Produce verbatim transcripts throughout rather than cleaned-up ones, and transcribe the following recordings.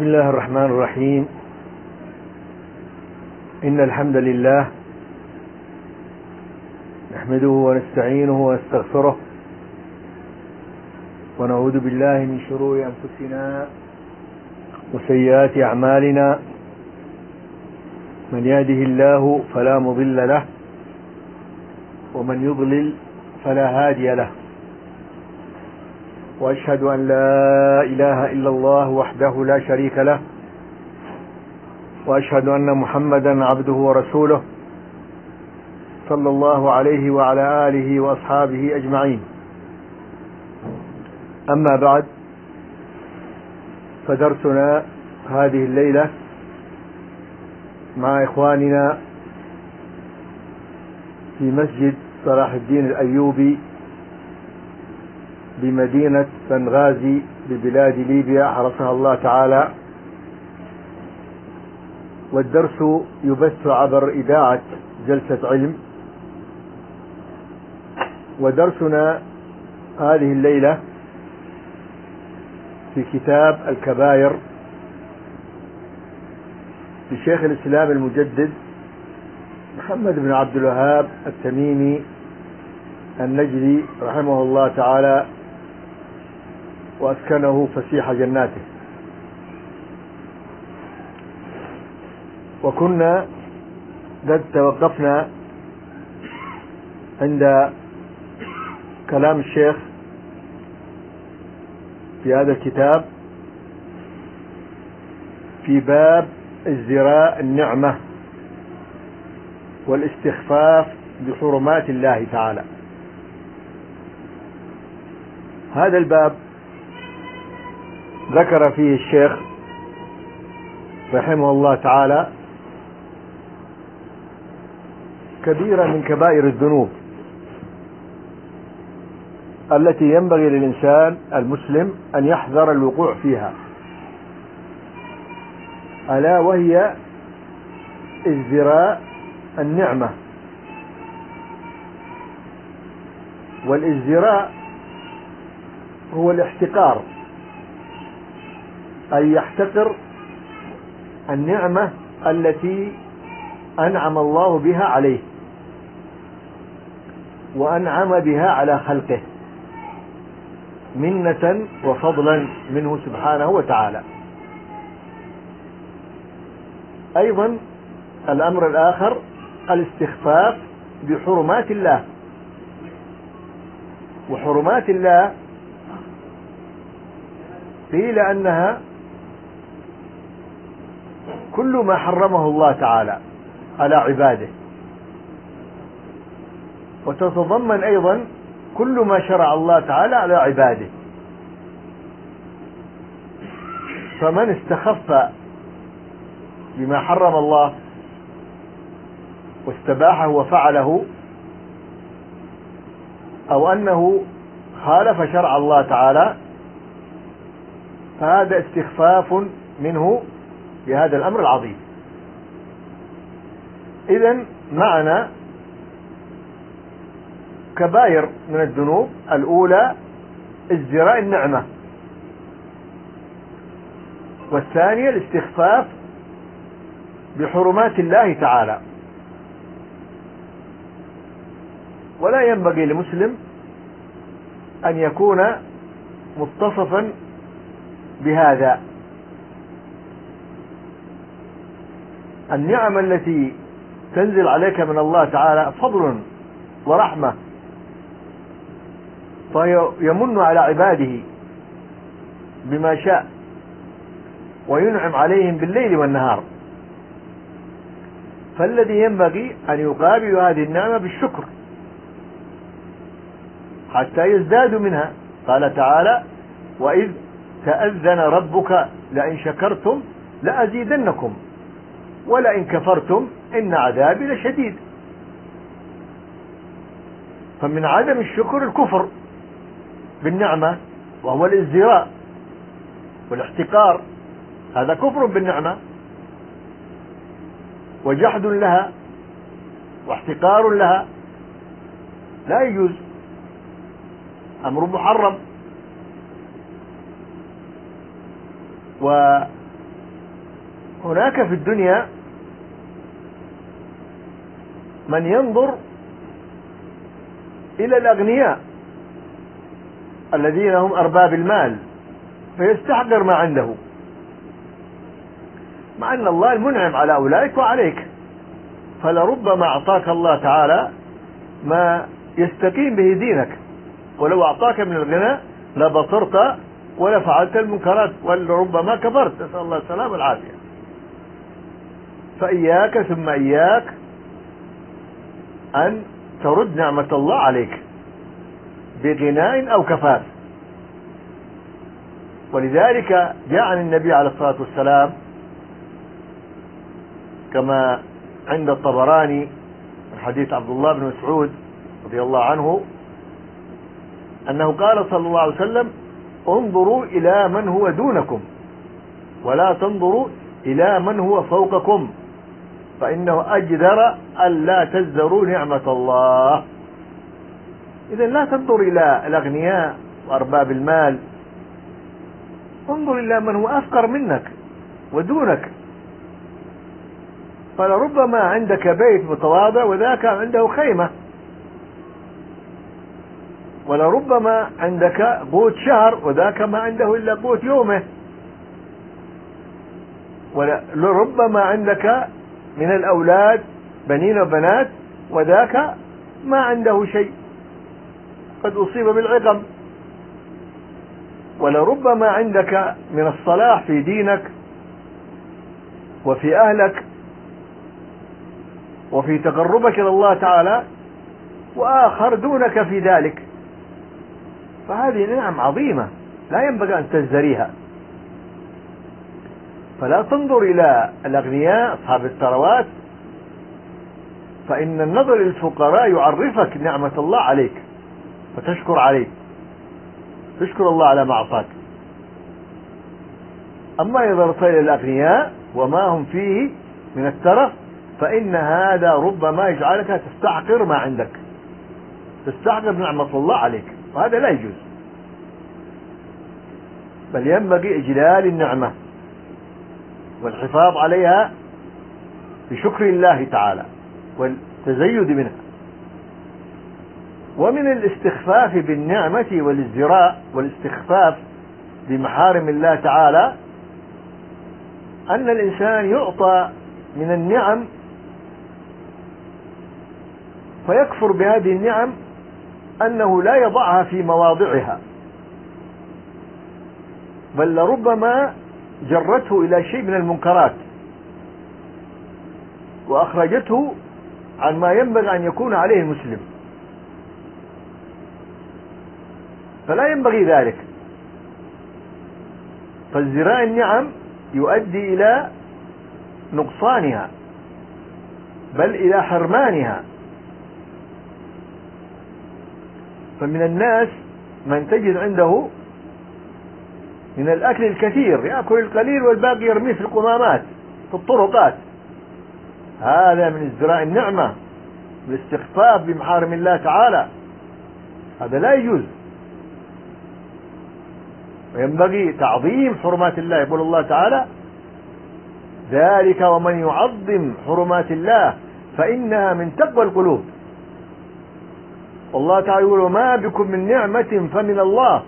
بسم الله الرحمن الرحيم. إن الحمد لله نحمده ونستعينه ونستغفره ونعوذ بالله من شرور أنفسنا وسيئات أعمالنا. من يهده الله فلا مضل له ومن يضلل فلا هادي له، وأشهد أن لا إله إلا الله وحده لا شريك له، وأشهد أن محمدا عبده ورسوله صلى الله عليه وعلى آله وأصحابه أجمعين. أما بعد، فدرسنا هذه الليلة مع إخواننا في مسجد صلاح الدين الأيوبي بمدينة بنغازي ببلاد ليبيا حرسها الله تعالى، والدرس يبث عبر إذاعة جلسة علم. ودرسنا هذه الليلة في كتاب الكبائر لشيخ الإسلام المجدد محمد بن عبد الوهاب التميمي النجدي رحمه الله تعالى وأسكنه فسيح جناته. وكنا قد توقفنا عند كلام الشيخ في هذا الكتاب في باب ازدراء النعمة والاستخفاف بحرمات الله تعالى. هذا الباب ذكر فيه الشيخ رحمه الله تعالى كبيرة من كبائر الذنوب التي ينبغي للإنسان المسلم أن يحذر الوقوع فيها، ألا وهي ازدراء النعمة. والازدراء هو الاحتقار، أي يحتقر النعمة التي أنعم الله بها عليه وأنعم بها على خلقه منة وفضلا منه سبحانه وتعالى. أيضا الأمر الآخر الاستخفاف بحرمات الله. وحرمات الله قيل أنها كل ما حرمه الله تعالى على عباده، وتتضمن أيضا كل ما شرع الله تعالى على عباده. فمن استخف بما حرم الله واستباحه وفعله، أو أنه خالف شرع الله تعالى، فهذا استخفاف منه بهذا الأمر العظيم. إذن معنا كبائر من الذنوب. الأولى ازدراء النعمة، والثانية الاستخفاف بحرمات الله تعالى. ولا ينبغي لمسلم أن يكون متصفا بهذا. النعم التي تنزل عليك من الله تعالى فضل ورحمة، فيمن على عباده بما شاء وينعم عليهم بالليل والنهار. فالذي ينبغي أن يقابل هذه النعمة بالشكر حتى يزدادوا منها. قال تعالى: وإذ تأذن ربك لئن شكرتم لأزيدنكم ولئن كفرتم إن عذابي لشديد. فمن عدم الشكر الكفر بالنعمة، وهو الازدراء والاحتقار، هذا كفر بالنعمة وجحد لها واحتقار لها، لا يجوز، أمر محرم. هناك في الدنيا من ينظر إلى الأغنياء الذين هم أرباب المال فيستحقر ما عنده، مع أن الله المنعم على أولئك وعليك. فلربما أعطاك الله تعالى ما يستقيم به دينك، ولو أعطاك من الغنى لبطرت ولفعلت المنكرات ولربما كفرت، نسأل الله السلامة والعافية. فإياك ثم إياك أن ترد نعمة الله عليك بغناء أو كفاف. ولذلك جاء عن النبي عليه الصلاة والسلام كما عند الطبراني من حديث عبد الله بن مسعود رضي الله عنه أنه قال صلى الله عليه وسلم: انظروا إلى من هو دونكم ولا تنظروا إلى من هو فوقكم، فإنه أجدر ألا تزدروا نعمة الله. إذا لا تنظر إلى الأغنياء وأرباب المال، انظر إلى من هو أفقر منك ودونك. فلربما عندك بيت متواضع وذاك عنده خيمة، ولربما عندك قوت شهر وذاك ما عنده إلا قوت يومه، ولربما عندك من الأولاد بنين وبنات وذاك ما عنده شيء قد أصيب بالعقم. ولربما عندك من الصلاح في دينك وفي أهلك وفي تقربك إلى الله تعالى وآخر دونك في ذلك. فهذه نعم عظيمة لا ينبغي أن تزدريها. فلا تنظر إلى الأغنياء أصحاب الثروات، فإن النظر للفقراء يعرفك نعمة الله عليك فتشكر عليه، تشكر الله على ما أعطاك. أما إذا نظرت إلى الأغنياء وما هم فيه من الترف فإن هذا ربما يجعلك تستحقر ما عندك، تستحقر نعمة الله عليك، وهذا لا يجوز. بل ينبغي إجلال النعمة والحفاظ عليها بشكر الله تعالى والتزيد منها. ومن الاستخفاف بالنعمة والازدراء والاستخفاف بمحارم الله تعالى أن الإنسان يعطى من النعم فيكفر بهذه النعم أنه لا يضعها في مواضعها، بل لربما جرته إلى شيء من المنكرات وأخرجته عن ما ينبغي أن يكون عليه المسلم، فلا ينبغي ذلك. فازدراء النعم يؤدي إلى نقصانها بل إلى حرمانها. فمن الناس من تجد عنده من الأكل الكثير يأكل القليل والباقي يرميه في القمامات في الطرقات، هذا من ازدراء النعمة والاستخفاف بمحارم الله تعالى، هذا لا يجوز. وينبغي تعظيم حرمات الله. يقول الله تعالى: ذلك ومن يعظم حرمات الله فإنها من تقوى القلوب. والله تعالى يقول: ما بكم من نعمة فمن الله.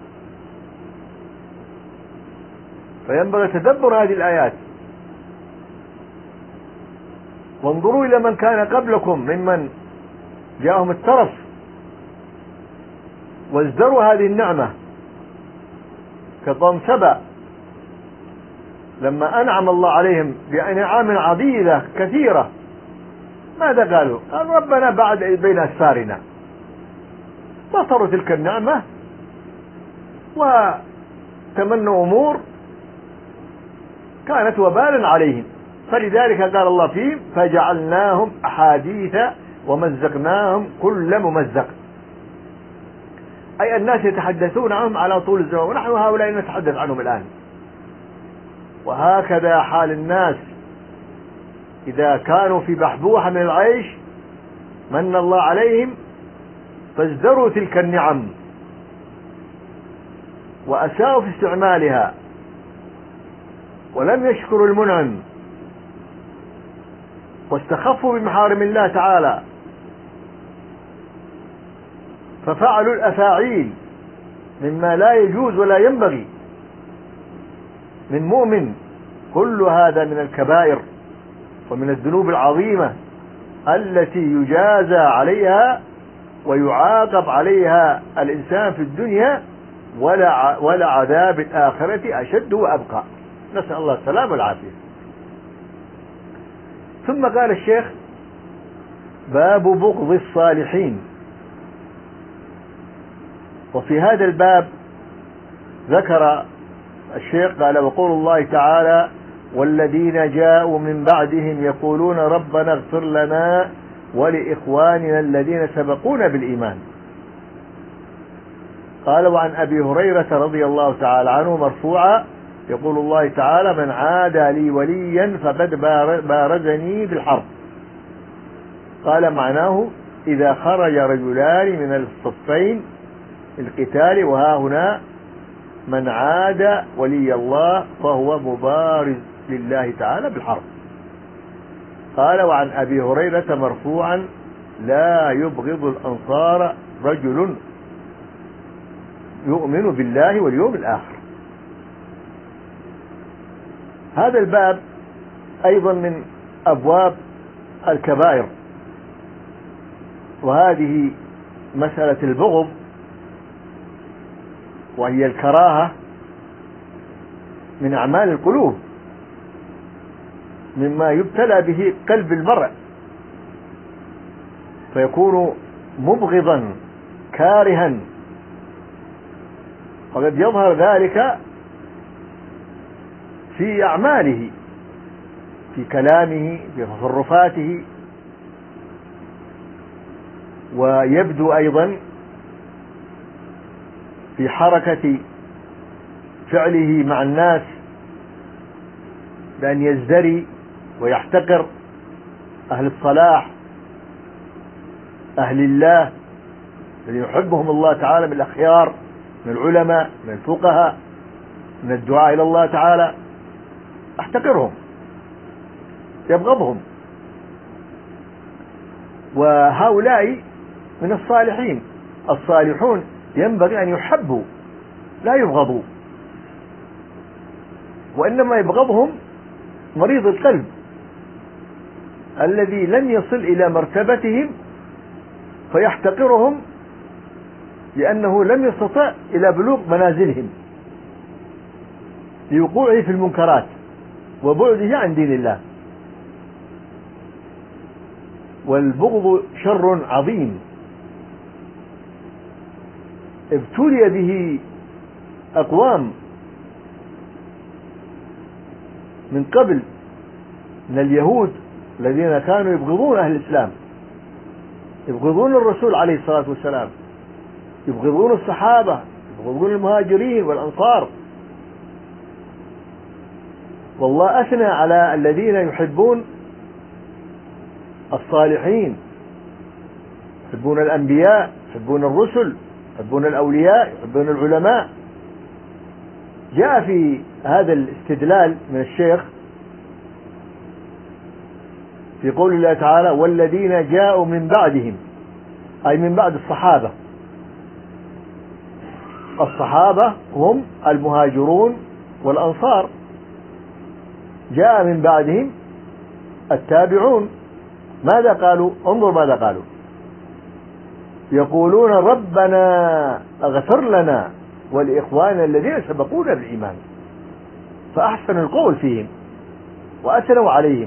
فينبغي تدبر هذه الآيات. وانظروا إلى من كان قبلكم ممن جاءهم الترف وازدروا هذه النعمة كقوم سبأ، لما أنعم الله عليهم بأنعام عديدة كثيرة ماذا قالوا؟ قال: ربنا بعد بين أسفارنا. بطروا تلك النعمة وتمنوا أمور كانت وبالا عليهم. فلذلك قال الله فيهم: فجعلناهم أحاديث ومزقناهم كل ممزق. أي الناس يتحدثون عنهم على طول الزمان، ونحن هؤلاء نتحدث عنهم الآن. وهكذا حال الناس إذا كانوا في بحبوحة من العيش من الله عليهم فازدروا تلك النعم وأساءوا في استعمالها ولم يشكروا المنعم واستخفوا بمحارم الله تعالى ففعلوا الأفاعيل مما لا يجوز ولا ينبغي من مؤمن، كل هذا من الكبائر ومن الذنوب العظيمة التي يجازى عليها ويعاقب عليها الإنسان في الدنيا، ولا ولا عذاب الآخرة أشد وأبقى، نسأل الله السلامة والعافية. ثم قال الشيخ: باب بغض الصالحين. وفي هذا الباب ذكر الشيخ قال: وقول الله تعالى: والذين جاءوا من بعدهم يقولون ربنا اغفر لنا ولإخواننا الذين سبقونا بالإيمان. قال: وعن أبي هريرة رضي الله تعالى عنه مرفوعا يقول الله تعالى: من عادى لي وليا فقد بارزني بالحرب. قال: معناه إذا خرج رجلان من الصفين القتال، وها هنا من عاد ولي الله فهو مبارز لله تعالى بالحرب. قال: وعن أبي هريرة مرفوعا: لا يبغض الأنصار رجل يؤمن بالله واليوم الآخر. هذا الباب أيضا من أبواب الكبائر، وهذه مسألة البغض وهي الكراهة من أعمال القلوب، مما يبتلى به قلب المرء فيكون مبغضا كارها، وقد يظهر ذلك في أعماله، في كلامه، في تصرفاته، ويبدو أيضا في حركة فعله مع الناس بأن يزدري ويحتقر أهل الصلاح، أهل الله الذي يحبهم الله تعالى من الأخيار، من العلماء، من الفقهاء، من الدعاء إلى الله تعالى، احتقرهم، يبغضهم. وهؤلاء من الصالحين. الصالحون ينبغي أن يحبوا لا يبغضوا، وإنما يبغضهم مريض القلب الذي لم يصل إلى مرتبتهم فيحتقرهم لأنه لم يستطع إلى بلوغ منازلهم لوقوعه في المنكرات وبعده عن دين الله. والبغض شر عظيم ابتلي به أقوام من قبل من اليهود الذين كانوا يبغضون أهل الإسلام، يبغضون الرسول عليه الصلاة والسلام، يبغضون الصحابة، يبغضون المهاجرين والأنصار. والله أثنى على الذين يحبون الصالحين، يحبون الأنبياء، يحبون الرسل، يحبون الأولياء، يحبون العلماء. جاء في هذا الاستدلال من الشيخ في قول الله تعالى: والذين جاءوا من بعدهم، أي من بعد الصحابة. الصحابة هم المهاجرون والأنصار، جاء من بعدهم التابعون. ماذا قالوا؟ انظر ماذا قالوا: يقولون ربنا اغفر لنا ولإخواننا الذين سبقونا بالإيمان. فأحسن القول فيهم وأثنوا عليهم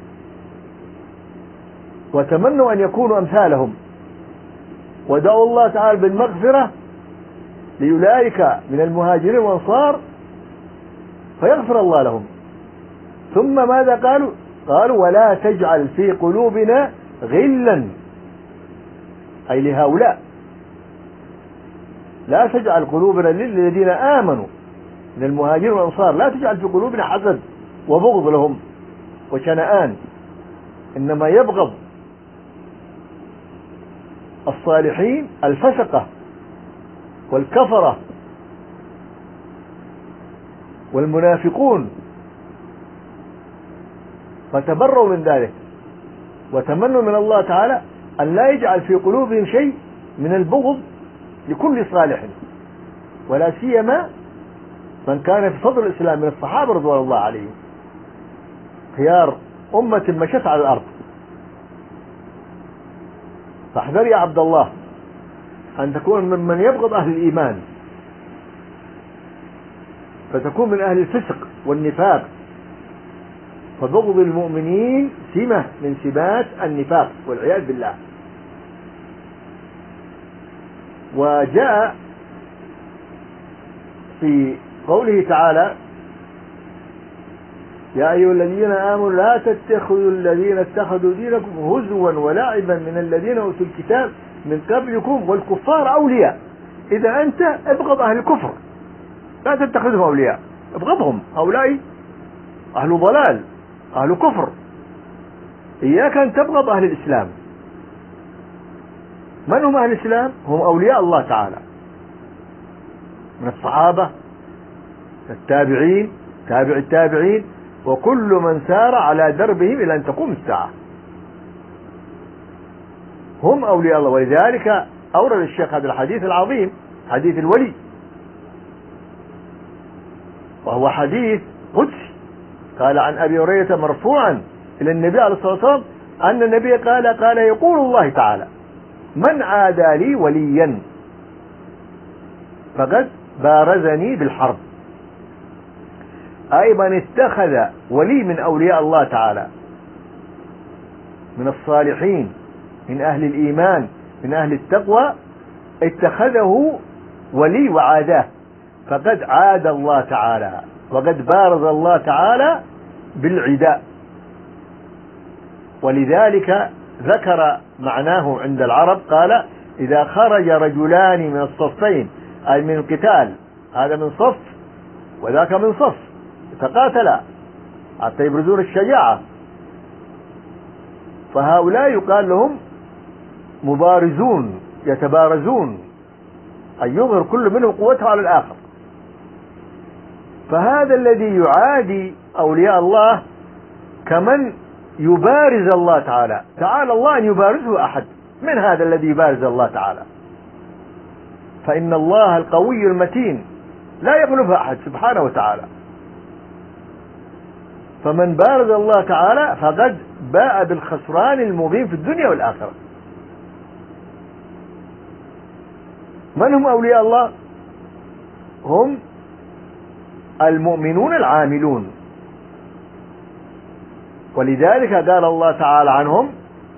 وتمنوا أن يكونوا أمثالهم، ودعوا الله تعالى بالمغفرة لأولئك من المهاجرين والأنصار فيغفر الله لهم. ثم ماذا قالوا؟ قالوا: ولا تجعل في قلوبنا غلا، أي لهؤلاء، لا تجعل قلوبنا للذين آمنوا من المهاجرين والأنصار، لا تجعل في قلوبنا حسد وبغض لهم وشنآن، إنما يبغض الصالحين الفسقة والكفرة والمنافقون فتبروا من ذلك وتمنوا من الله تعالى أن لا يجعل في قلوبهم شيء من البغض لكل صالح، ولا سيما من كان في صدر الإسلام من الصحابة رضوان الله عليهم، خيار أمة مشت على الأرض. فاحذر يا عبد الله أن تكون ممن يبغض أهل الإيمان، فتكون من أهل الفسق والنفاق. فبغض المؤمنين سمة من سمات النفاق والعياذ بالله. وجاء في قوله تعالى: يا أيها الذين آمنوا لا تتخذوا الذين اتخذوا دينكم هزوا ولعبا من الذين أوتوا الكتاب من قبلكم والكفار أولياء. إذا أنت ابغض أهل الكفر، لا تتخذهم أولياء، ابغضهم، هؤلاء أهل ضلال، أهل كفر. إياك أن تبغض أهل الإسلام. من هم أهل الإسلام؟ هم أولياء الله تعالى من الصحابة، التابعين، تابع التابعين، وكل من سار على دربهم إلى أن تقوم الساعة، هم أولياء الله. ولذلك أورد الشيخ هذا الحديث العظيم، حديث الولي، وهو حديث قدسي. قال عن أبي هريرة مرفوعا إلى النبي عليه الصلاة والسلام أن النبي قال قال يقول الله تعالى: من عادى لي وليا فقد بارزني بالحرب. أي من اتخذ ولي من أولياء الله تعالى، من الصالحين، من أهل الإيمان، من أهل التقوى، اتخذه ولي وعاداه، فقد عاد الله تعالى وقد بارز الله تعالى بالعداء. ولذلك ذكر معناه عند العرب، قال: إذا خرج رجلان من الصفين، أي من القتال، هذا من صف وذاك من صف، تقاتلا حتى يبرزون الشجاعة، فهؤلاء يقال لهم مبارزون، يتبارزون، أن يظهر كل منهم قوته على الآخر. فهذا الذي يعادي أولياء الله كمن يبارز الله تعالى، تعالى الله أن يبارزه أحد. من هذا الذي يبارز الله تعالى؟ فإن الله القوي المتين لا يغلبه أحد سبحانه وتعالى. فمن بارز الله تعالى فقد باء بالخسران المبين في الدنيا والآخرة. من هم أولياء الله؟ هم المؤمنون العاملون. ولذلك قال الله تعالى عنهم: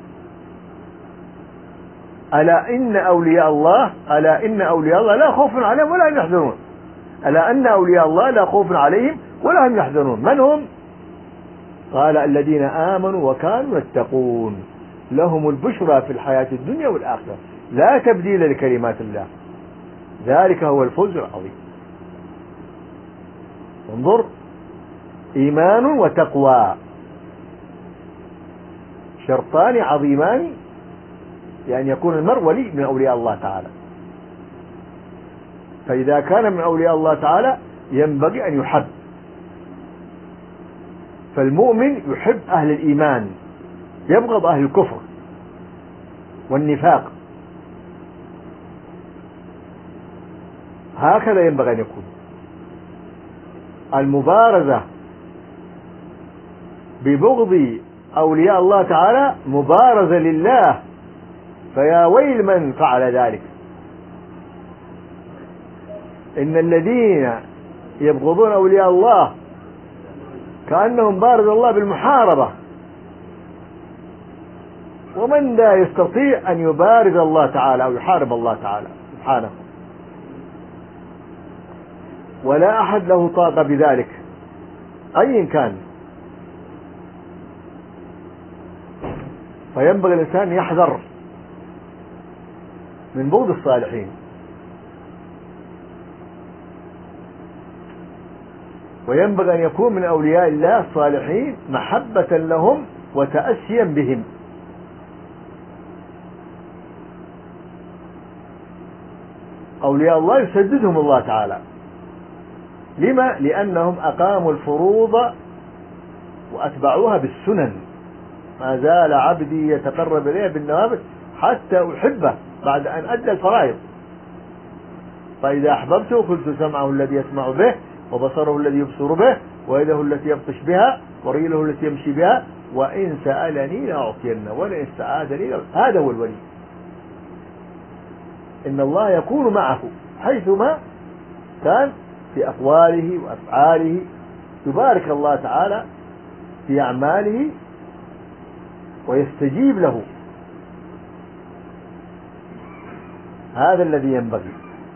ألا إن أولياء الله ألا إن أولياء الله لا خوف عليهم ولا هم يحزنون. ألا أن أولياء الله لا خوف عليهم ولا هم يحزنون. من هم؟ قال: الذين آمنوا وكانوا يتقون لهم البشرى في الحياة الدنيا والآخرة لا تبديل لكلمات الله ذلك هو الفوز العظيم. انظر، إيمان وتقوى شرطان عظيمان لأن يكون المرء ولي من أولياء الله تعالى. فإذا كان من أولياء الله تعالى ينبغي أن يحب. فالمؤمن يحب أهل الإيمان، يبغض أهل الكفر والنفاق. هكذا ينبغي أن يكون. المبارزة ببغض أولياء الله تعالى مبارزة لله، فيا ويل من فعل ذلك. إن الذين يبغضون أولياء الله كأنهم بارز الله بالمحاربة، ومن لا يستطيع أن يبارز الله تعالى أو يحارب الله تعالى سبحانه، ولا أحد له طاقة بذلك أي كان. فينبغي الإنسان يحذر من بغض الصالحين. وينبغي أن يكون من أولياء الله الصالحين محبة لهم وتأسيا بهم. أولياء الله يسددهم الله تعالى. لما؟ لأنهم أقاموا الفروض وأتبعوها بالسنن. ما زال عبدي يتقرب إليه بالنوافل حتى أحبه بعد أن أدى الفرائض. فإذا أحببته كنت سمعه الذي يسمع به، وبصره الذي يبصر به، ويده التي يبطش بها، ورجله التي يمشي بها، وإن سألني لأعطينه ولئن استعاذني. هذا هو الولي. إن الله يكون معه حيثما كان في أقواله وأفعاله، يبارك الله تعالى في أعماله ويستجيب له. هذا الذي ينبغي.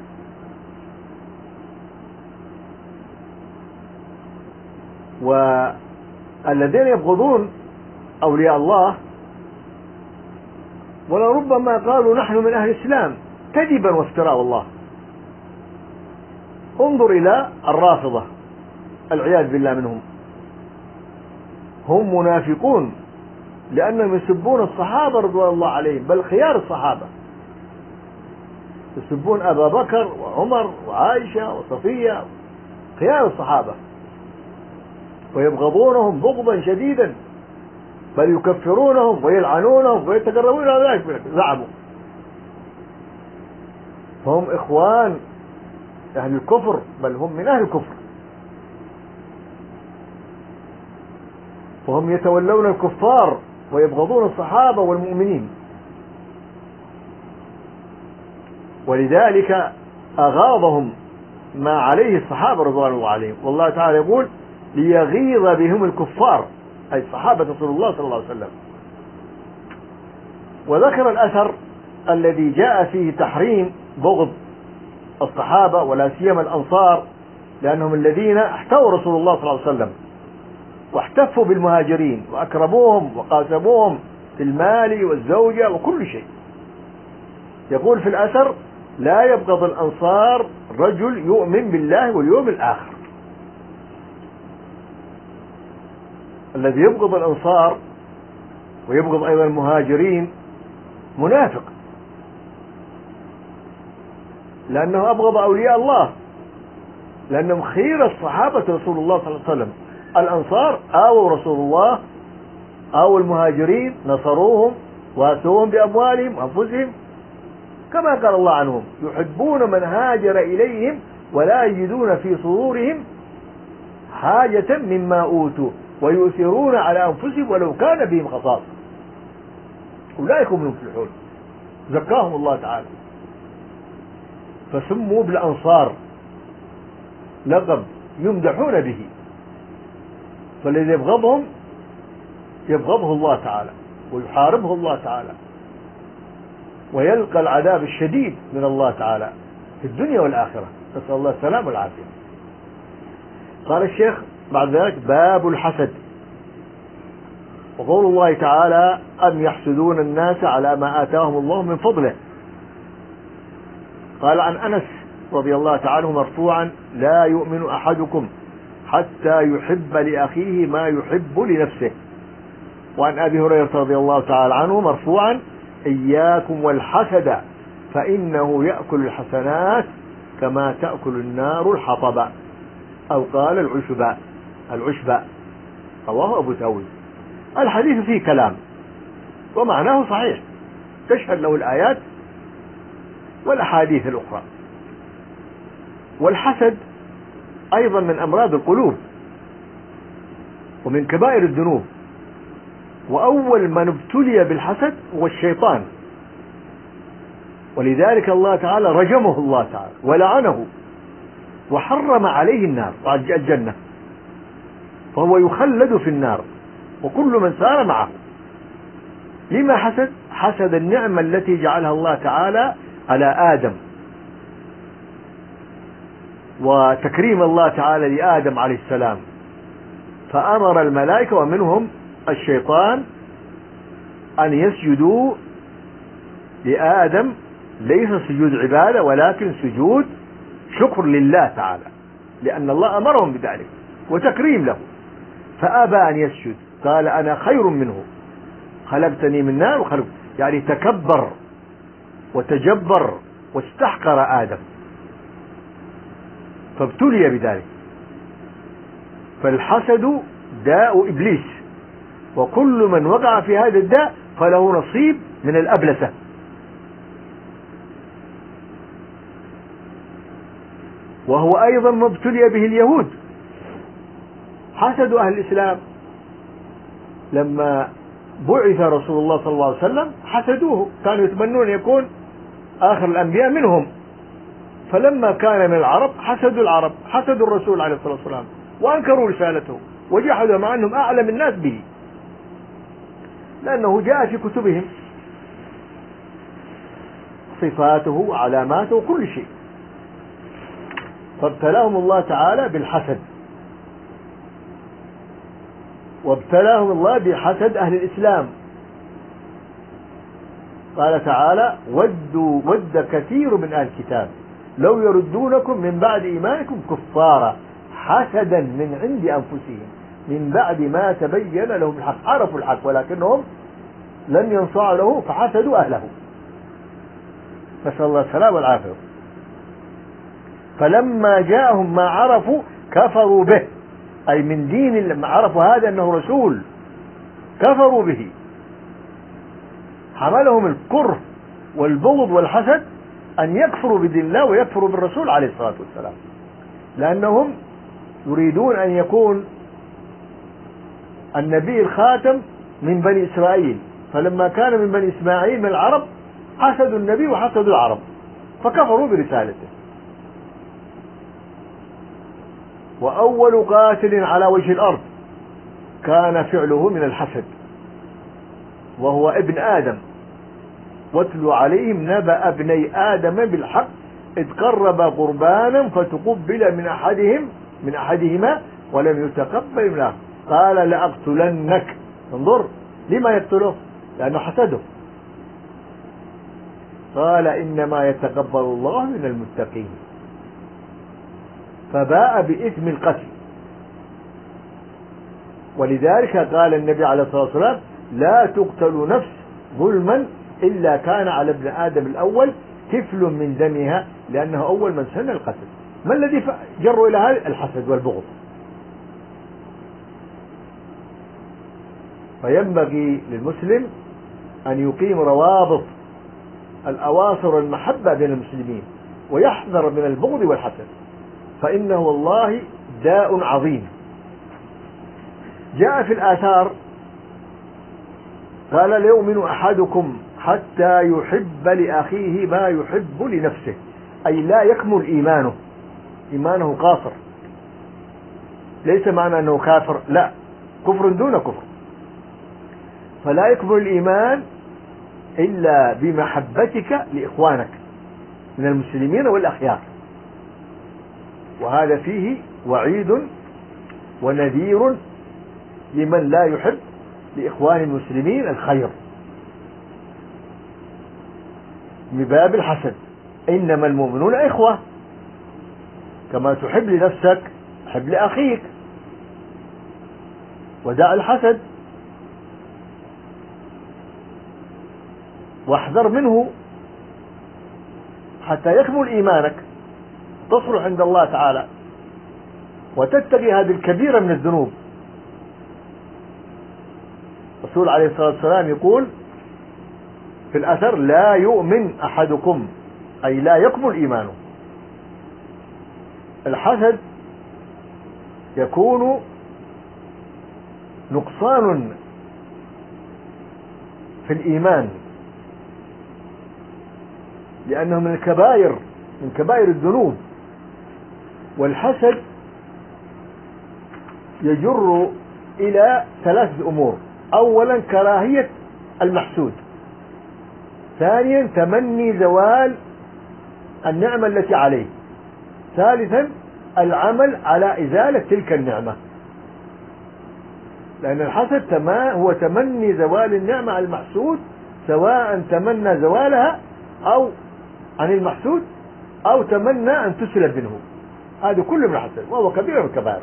والذين يبغضون أولياء الله ولربما قالوا نحن من أهل الإسلام كذبا وافتراء الله. انظر إلى الرافضة العياذ بالله منهم، هم منافقون لأنهم يسبون الصحابة رضوان الله عليهم، بل خيار الصحابة، يسبون أبا بكر وعمر وعائشة وصفية، خيار الصحابة، ويبغضونهم بغضا شديدا، بل يكفرونهم ويلعنونهم ويتقربون إلى ذلك زعموا. فهم إخوان أهل الكفر، بل هم من أهل الكفر، وهم يتولون الكفار ويبغضون الصحابة والمؤمنين. ولذلك أغاظهم ما عليه الصحابة رضوان الله عليهم، والله تعالى يقول ليغيظ بهم الكفار، أي صحابة رسول الله صلى الله عليه وسلم. وذكر الأثر الذي جاء فيه تحريم بغض الصحابة ولا سيما الأنصار، لأنهم الذين احتووا رسول الله صلى الله عليه وسلم واحتفوا بالمهاجرين وأكرموهم وقاسموهم في المال والزوجة وكل شيء. يقول في الأثر لا يبغض الأنصار رجل يؤمن بالله واليوم الآخر. الذي يبغض الأنصار ويبغض أيضا المهاجرين منافق، لأنه أبغض أولياء الله، لأنهم خير الصحابة رسول الله صلى الله عليه وسلم. الأنصار آووا رسول الله، آووا المهاجرين، نصروهم واتوهم بأموالهم وأنفسهم، كما قال الله عنهم يحبون من هاجر إليهم ولا يجدون في صدورهم حاجة مما أوتوا ويؤثرون على أنفسهم ولو كان بهم خصاصة، أولئك هم المفلحون، زكاهم الله تعالى. فسموا بالأنصار لقب يمدحون به. فالذي يبغضهم يبغضه الله تعالى ويحاربه الله تعالى ويلقى العذاب الشديد من الله تعالى في الدنيا والآخرة، نسأل الله السلام والعافية. قال الشيخ بعد ذلك باب الحسد، وقول الله تعالى أم يحسدون الناس على ما آتاهم الله من فضله. قال عن أنس رضي الله تعالى مرفوعا لا يؤمن أحدكم حتى يحب لأخيه ما يحب لنفسه. وعن أبي هريرة رضي الله تعالى عنه مرفوعا إياكم والحسد فإنه يأكل الحسنات كما تأكل النار الحطب، أو قال العشباء العشباء رواه أبو داود. الحديث فيه كلام ومعناه صحيح، تشهد له الآيات والأحاديث الأخرى. والحسد أيضا من أمراض القلوب ومن كبائر الذنوب، وأول من ابتلي بالحسد هو الشيطان، ولذلك الله تعالى رجمه الله تعالى ولعنه وحرم عليه النار والجنة، فهو يخلد في النار وكل من سار معه. لما حسد؟ حسد النعمة التي جعلها الله تعالى على آدم، وتكريم الله تعالى لآدم عليه السلام، فأمر الملائكة ومنهم الشيطان أن يسجدوا لآدم، ليس سجود عبادة ولكن سجود شكر لله تعالى، لأن الله أمرهم بذلك وتكريم له، فأبى أن يسجد، قال أنا خير منه خلقتني من نار وخلق، يعني تكبر وتجبر واستحقر آدم فابتلي بذلك. فالحسد داء إبليس، وكل من وقع في هذا الداء فله نصيب من الأبلسة. وهو أيضا ما ابتلي به اليهود، حسدوا أهل الإسلام لما بعث رسول الله صلى الله عليه وسلم، حسدوه، كانوا يتمنون يكون آخر الأنبياء منهم. فلما كان من العرب حسدوا العرب، حسدوا الرسول عليه الصلاة والسلام وأنكروا رسالته وجحدوا مع أنهم أعلم الناس به، لأنه جاء في كتبهم صفاته وعلاماته وكل شيء. فابتلاهم الله تعالى بالحسد، وابتلاهم الله بحسد أهل الإسلام. قال تعالى: ودوا ود كثير من أهل الكتاب لو يردونكم من بعد إيمانكم كفارا حسدا من عند أنفسهم من بعد ما تبين لهم الحق. عرفوا الحق ولكنهم لم ينصاعوا له فحسدوا أهله، نسأل الله السلامة والعافية. فلما جاءهم ما عرفوا كفروا به، أي من دين لما عرفوا هذا أنه رسول كفروا به، حملهم الكره والبغض والحسد أن يكفروا بدين الله ويكفروا بالرسول عليه الصلاة والسلام، لأنهم يريدون أن يكون النبي الخاتم من بني إسرائيل، فلما كان من بني إسماعيل من العرب حسدوا النبي وحسدوا العرب فكفروا برسالته. وأول قاتل على وجه الأرض كان فعله من الحسد، وهو ابن آدم. واتلوا عليهم نبأ ابني آدم بالحق إذ قربا قربانا فتقبل من أحدهم من أحدهما ولم يتقبل من الآخر قال لأقتلنك. انظر لما يقتله، لأنه حسده. قال إنما يتقبل الله من المتقين، فباء بإثم القتل. ولذلك قال النبي عليه الصلاة والسلام: لا تقتل نفس ظلما إلا كان على ابن آدم الأول كفل من دمها، لأنه أول من سن القتل. ما الذي جروا إلى هذا؟ الحسد والبغض. فينبغي للمسلم أن يقيم روابط الأواصر والمحبة بين المسلمين، ويحذر من البغض والحسد، فإنه والله داء عظيم. جاء في الآثار قال: لا يؤمن أحدكم حتى يحب لأخيه ما يحب لنفسه، أي لا يكمل إيمانه، إيمانه قاصر. ليس معنى أنه كافر، لا، كفر دون كفر. فلا يكمل الإيمان إلا بمحبتك لإخوانك من المسلمين والأخيار، وهذا فيه وعيد ونذير لمن لا يحب لإخوان المسلمين الخير من باب الحسد. إنما المؤمنون إخوة، كما تحب لنفسك حب لأخيك. ودع الحسد واحذر منه حتى يكمل إيمانك، تصلح عند الله تعالى وتتقي هذه الكبيرة من الذنوب. الرسول عليه الصلاة والسلام يقول في الأثر: لا يؤمن أحدكم، أي لا يكمل إيمانه. الحسد يكون نقصان في الإيمان، لأنه من الكبائر من كبائر الذنوب. والحسد يجر إلى ثلاثة أمور: أولا كراهية المحسود، ثانيا تمني زوال النعمة التي عليه، ثالثا العمل على إزالة تلك النعمة. لأن الحسد هو تمني زوال النعمة على المحسود، سواء تمنى زوالها أو عن المحسود أو تمنى أن تسلب منه، هذا كله من الحسد، وهو كبير من الكبائر.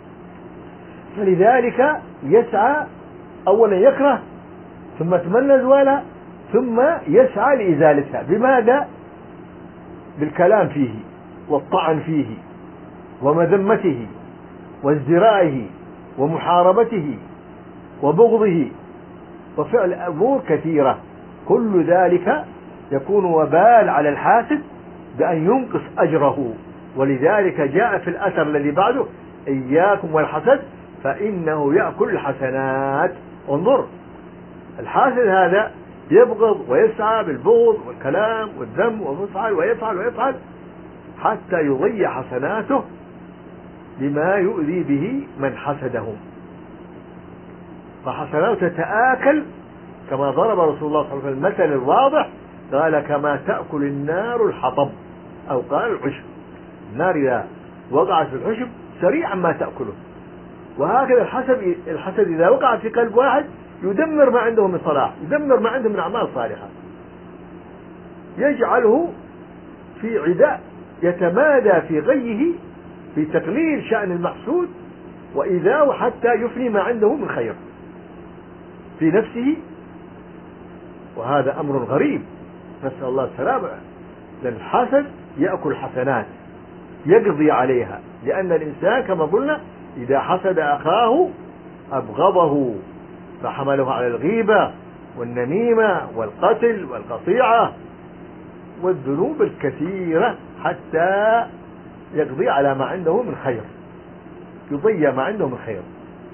فلذلك يسعى أولا يكره، ثم تمنى زوالها، ثم يسعى لإزالتها. بماذا؟ بالكلام فيه والطعن فيه ومذمته وازدرائه ومحاربته وبغضه وفعل أمور كثيرة، كل ذلك يكون وبال على الحاسد بأن ينقص أجره. ولذلك جاء في الأثر الذي بعده: إياكم والحسد فإنه يأكل الحسنات. انظر، الحاسد هذا يبغض ويسعى بالبغض والكلام والذم ويفعل ويفعل ويفعل حتى يضيع حسناته بما يؤذي به من حسدهم، فحسناته تتآكل كما ضرب رسول الله صلى الله عليه وسلم المثل الواضح، قال: كما تأكل النار الحطب، أو قال العشب. النار إذا وقعت في العشب سريعا ما تأكله، وهكذا الحسد الحسد إذا وقع في قلب واحد يدمر ما عنده من صلاح، يدمر ما عنده من أعمال صالحة، يجعله في عداء يتمادى في غيه في تقليل شأن المحسود وإذاه حتى يفني ما عنده من خير في نفسه. وهذا أمر غريب، نسأل الله السلامة. لأن الحسد يأكل حسنات، يقضي عليها، لأن الإنسان كما قلنا إذا حسد أخاه أبغضه، فحمله على الغيبة والنميمة والقتل والقطيعة والذنوب الكثيرة حتى يقضي على ما عنده من خير، يضيع ما عنده من خير.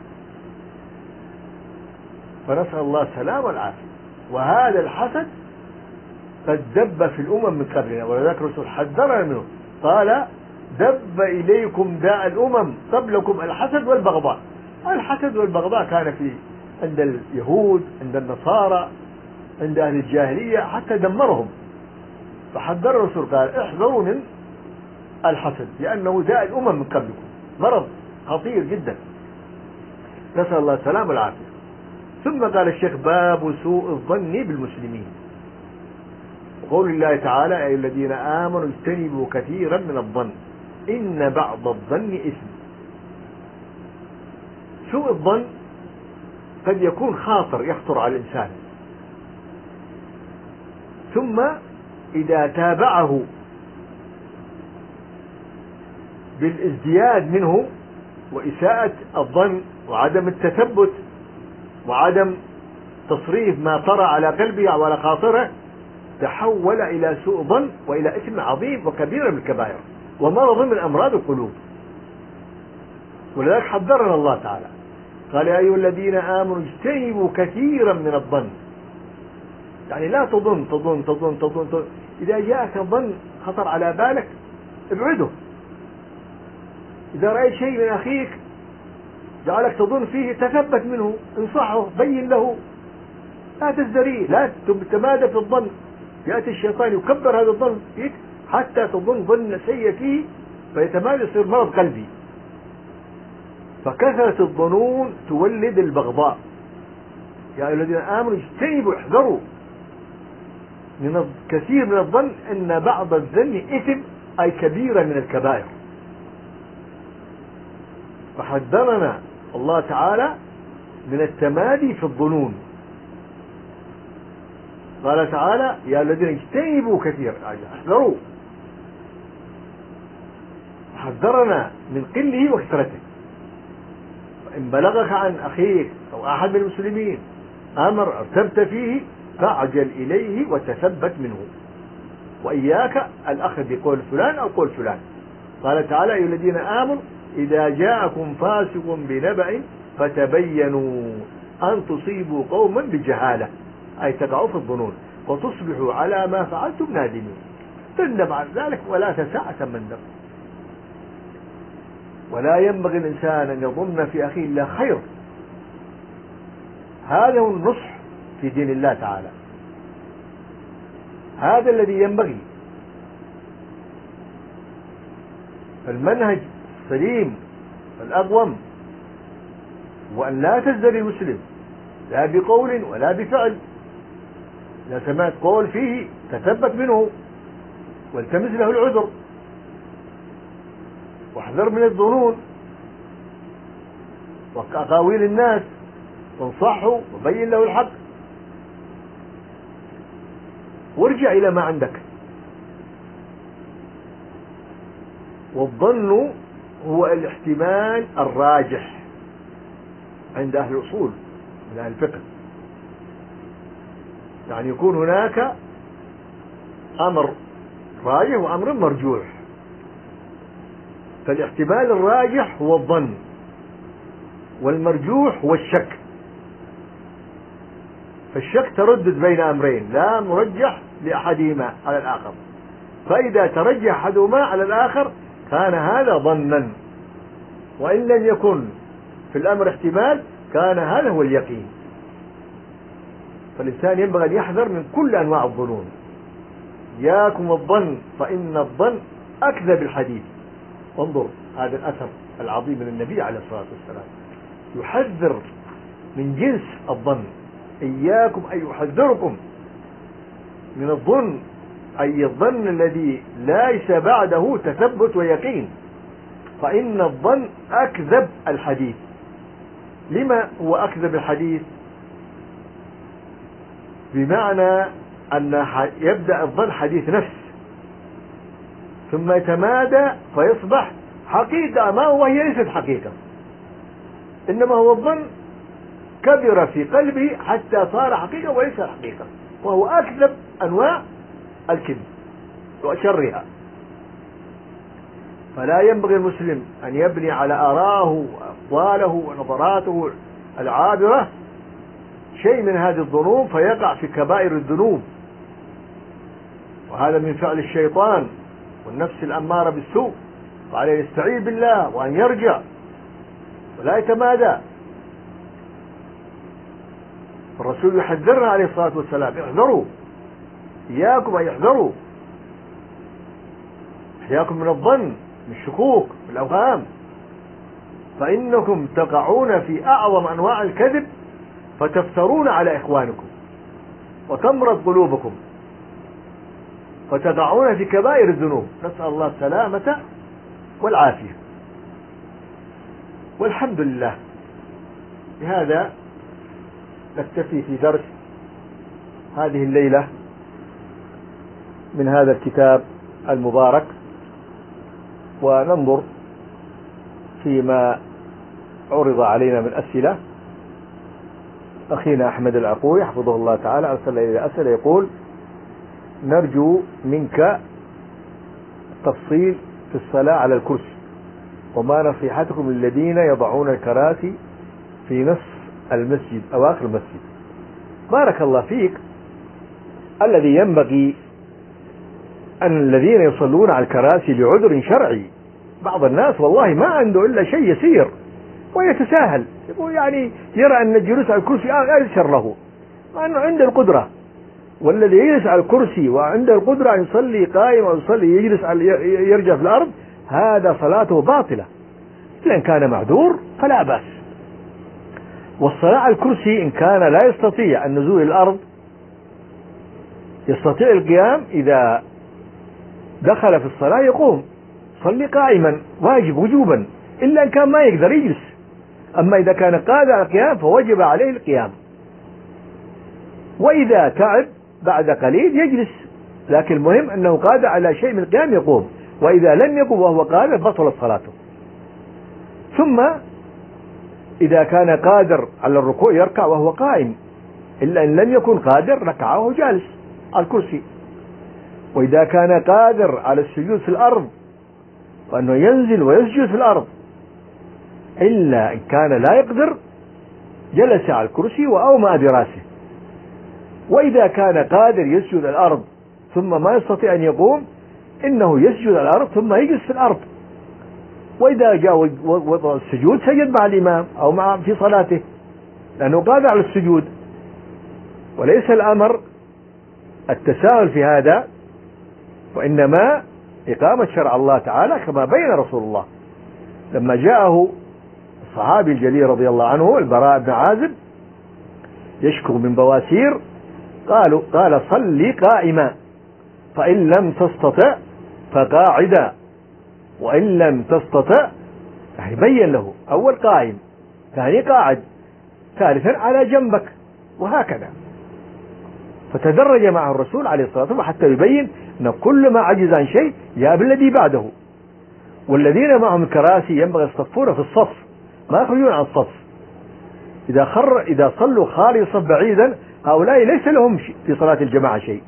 فنسأل الله السلامة والعافية. وهذا الحسد قد دب في الأمم من قبلنا، ولذلك الرسول حذرنا منه، قال: دب إليكم داء الأمم قبلكم الحسد والبغضاء. الحسد والبغضاء كان في عند اليهود، عند النصارى، عند أهل الجاهلية، حتى دمرهم. فحذر الرسول قال: احذروا من الحسد لأنه داء الأمم من قبلكم، مرض خطير جدا، نسأل الله السلامة والعافية. ثم قال الشيخ: باب سوء الظن بالمسلمين. وقول الله تعالى: يا أيها الذين آمنوا اجتنبوا كثيرا من الظن إن بعض الظن إثم. سوء الظن قد يكون خاطر يخطر على الإنسان، ثم إذا تابعه بالازدياد منه وإساءة الظن وعدم التثبت وعدم تصريف ما طرأ على قلبه أو على خاطره، تحول إلى سوء ظن وإلى إثم عظيم وكبير من الكبائر ومرض من أمراض القلوب. ولذلك حذرنا الله تعالى، قال: يا أيها الذين آمنوا اجتنبوا كثيرا من الظن. يعني لا تظن تظن تظن تظن, تظن. إذا جاءك ظن خطر على بالك ابعده. إذا رأيت شيء من أخيك جعلك تظن فيه تثبت منه، انصحه، بين له، لا تزدريه، لا تتمادى في الظن. يأتي الشيطان يكبر هذا الظن فيك حتى تظن ظن سيء فيه فيتمادى، يصير مرض قلبي. فكثرة الظنون تولد البغضاء. يا أيها الذين آمنوا اجتنبوا، احذروا من كثير من الظن أن بعض الظن إثم، أي كبيرة من الكبائر. فحذرنا الله تعالى من التمادي في الظنون. قال تعالى: يا الذين اجتنبوا كثيرا، احذروا. حذرنا من قله وكثرته. فإن بلغك عن أخيك أو أحد من المسلمين أمر ارتبت فيه فاعجل إليه وتثبت منه، وإياك الأخذ بقول فلان أو قول فلان. قال تعالى: يا الذين آمنوا إذا جاءكم فاسق بنبأ فتبينوا أن تصيبوا قوما بجهالة، أي تقعوا في الظنون وتصبحوا على ما فعلتم نادمين. تندم عن ذلك ولا تسعة من ندم. ولا ينبغي الإنسان أن يظن في أخيه إلا خير. هذا هو النصح في دين الله تعالى، هذا الذي ينبغي. المنهج السليم الأقوم وأن لا تزدري المسلم لا بقول ولا بفعل. إذا سمعت قول فيه تثبت منه والتمس له العذر، واحذر من الظنون وأقاويل الناس، وانصحه وبين له الحق، وارجع إلى ما عندك. والظن هو الاحتمال الراجح عند أهل الأصول من أهل الفقه، يعني يكون هناك أمر راجح وأمر مرجوح. فالاحتمال الراجح هو الظن، والمرجوح هو الشك. فالشك تردد بين أمرين لا مرجح لأحدهما على الآخر، فإذا ترجح أحدهما على الآخر كان هذا ظنا، وإن لم يكن في الأمر احتمال كان هذا هو اليقين. فالإنسان ينبغي أن يحذر من كل أنواع الظنون. إياكم الظن فإن الظن أكذب الحديث. انظر هذا الأثر العظيم من النبي عليه الصلاة والسلام يحذر من جنس الظن. إياكم أي يحذركم من الظن، أي الظن الذي ليس بعده تثبت ويقين، فإن الظن أكذب الحديث. لما هو أكذب الحديث؟ بمعنى أن يبدأ الظن حديث نفس ثم يتمادى فيصبح حقيقة ما هو، هي ليست حقيقة، إنما هو الظن كبر في قلبه حتى صار حقيقة وليس حقيقة، وهو أكذب أنواع الكذب وشرها. فلا ينبغي المسلم أن يبني على آرائه وأقواله ونظراته العابرة شيء من هذه الظنون فيقع في كبائر الذنوب، وهذا من فعل الشيطان والنفس الأمارة بالسوء، وعليه يستعيذ بالله وأن يرجع ولا يتمادى. الرسول يحذرنا عليه الصلاة والسلام احذروا، إياكم أن يحذروا، إياكم من الظن، من الشكوك، من الأوهام، فإنكم تقعون في أعظم أنواع الكذب فتفترون على إخوانكم وتمرض قلوبكم فتقعون في كبائر الذنوب. نسأل الله السلامة والعافية. والحمد لله. بهذا نكتفي في درس هذه الليلة من هذا الكتاب المبارك، وننظر فيما عرض علينا من أسئلة. أخينا أحمد العقوي حفظه الله تعالى أرسل إلى أسئلة يقول: نرجو منك تفصيل في الصلاة على الكرسي، وما نصيحتكم للذين يضعون الكراسي في نصف المسجد أواخر المسجد. بارك الله فيك. الذي ينبغي أن الذين يصلون على الكراسي لعذر شرعي، بعض الناس والله ما عنده إلا شيء يسير ويتساهل، يعني يرى أن الجلوس على الكرسي أيسر له مع أنه عنده القدرة، والذي يجلس على الكرسي وعنده القدرة أن يصلي قائم أو يصلي يجلس على يرجع في الأرض، هذا صلاته باطلة. لأن كان معذور فلا بأس. والصلاة على الكرسي إن كان لا يستطيع النزول الأرض يستطيع القيام، إذا دخل في الصلاة يقوم صلي قائما واجب وجوبا، إلا إن كان ما يقدر يجلس. أما إذا كان قادر على القيام فوجب عليه القيام، وإذا تعب بعد قليل يجلس، لكن المهم أنه قادر على شيء من القيام يقوم، وإذا لم يقم وهو قادر بطلت صلاته. ثم إذا كان قادر على الركوع يركع وهو قائم، إلا إن لم يكن قادر ركع وهو جالس على الكرسي. وإذا كان قادر على السجود في الأرض وأنه ينزل ويسجد في الأرض، إلا إن كان لا يقدر جلس على الكرسي وأومأ براسه. وإذا كان قادر يسجد الأرض ثم ما يستطيع أن يقوم، إنه يسجد الأرض ثم يجلس في الأرض. وإذا جاء وضع السجود سجد مع الإمام أو مع في صلاته، لأنه قادر على السجود. وليس الأمر التساهل في هذا، وإنما إقامة شرع الله تعالى كما بين رسول الله لما جاءه الصحابي الجليل رضي الله عنه البراء بن عازب يشكو من بواسير، قالوا قال صلي قائما فإن لم تستطع فقاعدا وإن لم تستطع، يعني بين له أول قائم، ثاني قاعد، ثالثا على جنبك، وهكذا. فتدرج معه الرسول عليه الصلاة والسلام حتى يبين أن كل ما عجز عن شيء جاء بالذي بعده. والذين معهم الكراسي ينبغي يصطفون في الصف، ما يخرجون عن الصف، إذا خر إذا صلوا خارج الصف بعيدا هؤلاء ليس لهم في صلاة الجماعة شيء،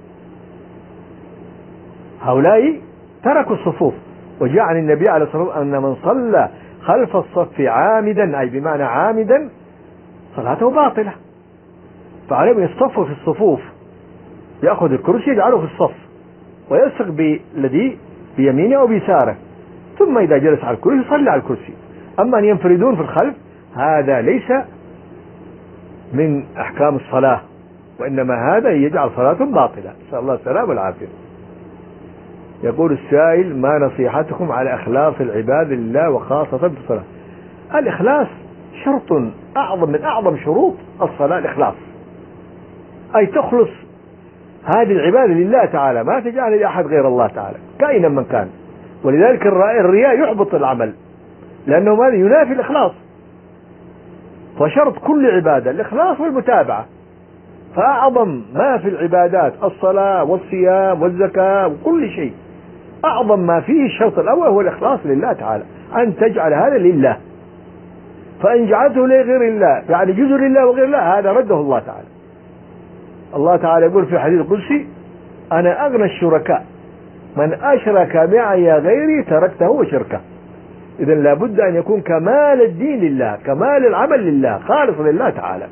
هؤلاء تركوا الصفوف. وجاء عن النبي عليه الصلاة والسلام أن من صلى خلف الصف عامدا، أي بمعنى عامدا، صلاته باطلة. فعليهم يصطفوا في الصفوف، يأخذ الكرسي يجعله في الصف ويلصق بالذي بيمينه أو بيساره، ثم إذا جلس على الكرسي يصلي على الكرسي. أما أن ينفردون في الخلف هذا ليس من أحكام الصلاة، وإنما هذا يجعل صلاتهم باطلة، نسأل الله السلامة والعافية. يقول السائل: ما نصيحتكم على إخلاص العباد لله وخاصة في الصلاة؟ الإخلاص شرط أعظم من أعظم شروط الصلاة، الإخلاص، أي تخلص هذه العبادة لله تعالى، ما تجعل لأحد غير الله تعالى كائنا من كان. ولذلك الرياء يحبط العمل، لأنه ماذا؟ ينافي الإخلاص. فشرط كل عبادة الإخلاص والمتابعة. فأعظم ما في العبادات الصلاة والصيام والزكاة وكل شيء، أعظم ما فيه الشرط الأول هو الإخلاص لله تعالى، أن تجعل هذا لله. فإن جعلته لغير الله يعني جزء لله وغير الله، هذا رده الله تعالى. الله تعالى يقول في حديث القدسي: أنا أغنى الشركاء، من أشرك معي غيري تركته وشركه. إذن لابد أن يكون كمال الدين لله، كمال العمل لله، خالص لله تعالى.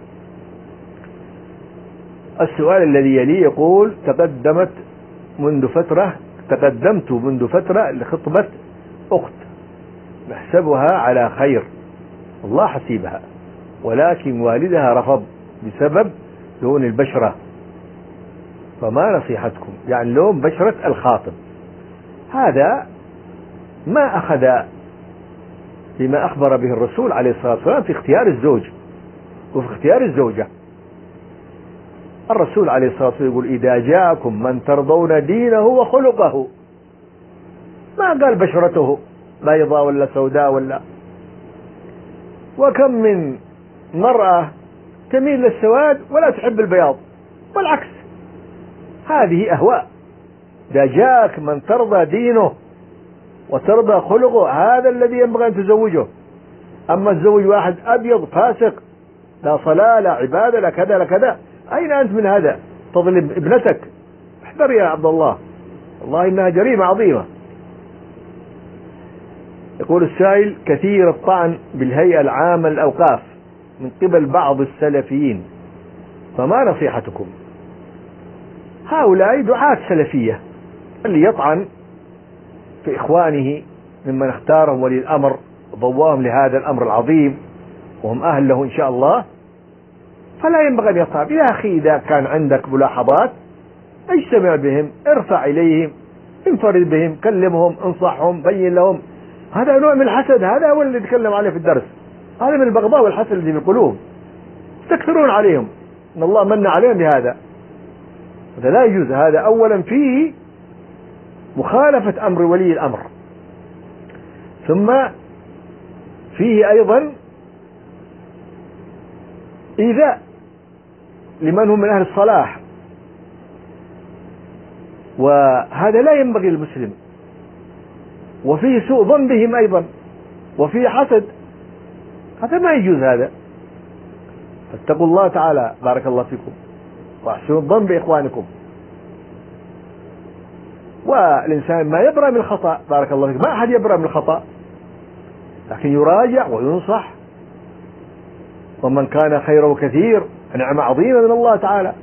السؤال الذي يلي يقول: تقدمت منذ فترة تقدمت منذ فترة لخطبة أخت نحسبها على خير، الله حسيبها، ولكن والدها رفض بسبب لون البشرة، فما نصيحتكم؟ يعني لون بشرة الخاطب. هذا ما أخذ بما أخبر به الرسول عليه الصلاة والسلام في اختيار الزوج وفي اختيار الزوجة. الرسول عليه الصلاة والسلام يقول: إذا جاءكم من ترضون دينه وخلقه، ما قال بشرته بيضاء ولا سوداء ولا. وكم من مرأة تميل للسواد ولا تحب البياض، والعكس، هذه أهواء. إذا جاءك من ترضى دينه وترضى خلقه، هذا الذي ينبغي أن تزوجه. أما تزوج واحد أبيض فاسق، لا صلاة لا عبادة لا كذا لا كذا، أين أنت من هذا؟ تظلم ابنتك، احذر يا عبد الله، والله إنها جريمة عظيمة. يقول السائل: كثير الطعن بالهيئة العامة للأوقاف من قبل بعض السلفيين، فما نصيحتكم؟ هؤلاء دعاة سلفية، اللي يطعن في إخوانه ممن اختارهم ولي الأمر وضواهم لهذا الأمر العظيم وهم أهل له إن شاء الله، فلا ينبغي أن يطعن. يا أخي إذا كان عندك ملاحظات اجتمع بهم، ارفع إليهم، انفرد بهم، كلمهم، انصحهم، بين لهم. هذا نوع من الحسد، هذا هو اللي نتكلم عليه في الدرس، هذا من البغضاء والحسد الذي في القلوب، تكثرون عليهم، إن الله من عليهم بهذا. هذا لا يجوز. هذا أولا فيه مخالفة أمر ولي الأمر، ثم فيه أيضا إيذاء لمن هم من أهل الصلاح، وهذا لا ينبغي للمسلم. وفيه سوء ظن بهم أيضا، وفيه حسد، هذا ما يجوز. هذا فاتقوا الله تعالى، بارك الله فيكم، واحسنوا الظن بإخوانكم. والإنسان ما يبرأ من الخطأ، بارك الله فيكم، ما أحد يبرأ من الخطأ، لكن يراجع وينصح. ومن كان خيره كثير، نعمة عظيمة من الله تعالى.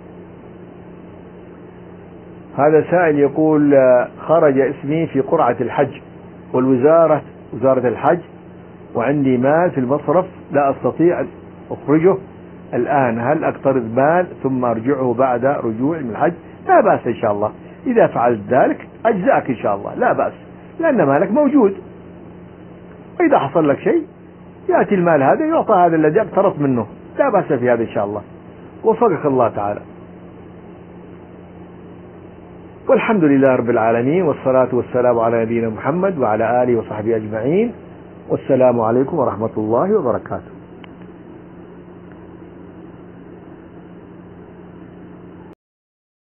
هذا سائل يقول: خرج اسمي في قرعة الحج والوزارة وزارة الحج، وعندي مال في المصرف لا أستطيع أن أخرجه الآن، هل أقترض مال ثم أرجعه بعد رجوعي من الحج؟ لا بأس إن شاء الله، إذا فعلت ذلك أجزاك إن شاء الله، لا بأس، لأن مالك موجود. وإذا حصل لك شيء يأتي المال هذا يعطى هذا الذي اقترضت منه، لا بأس في هذا إن شاء الله، وفقك الله تعالى. والحمد لله رب العالمين، والصلاة والسلام على نبينا محمد وعلى آله وصحبه أجمعين، والسلام عليكم ورحمة الله وبركاته.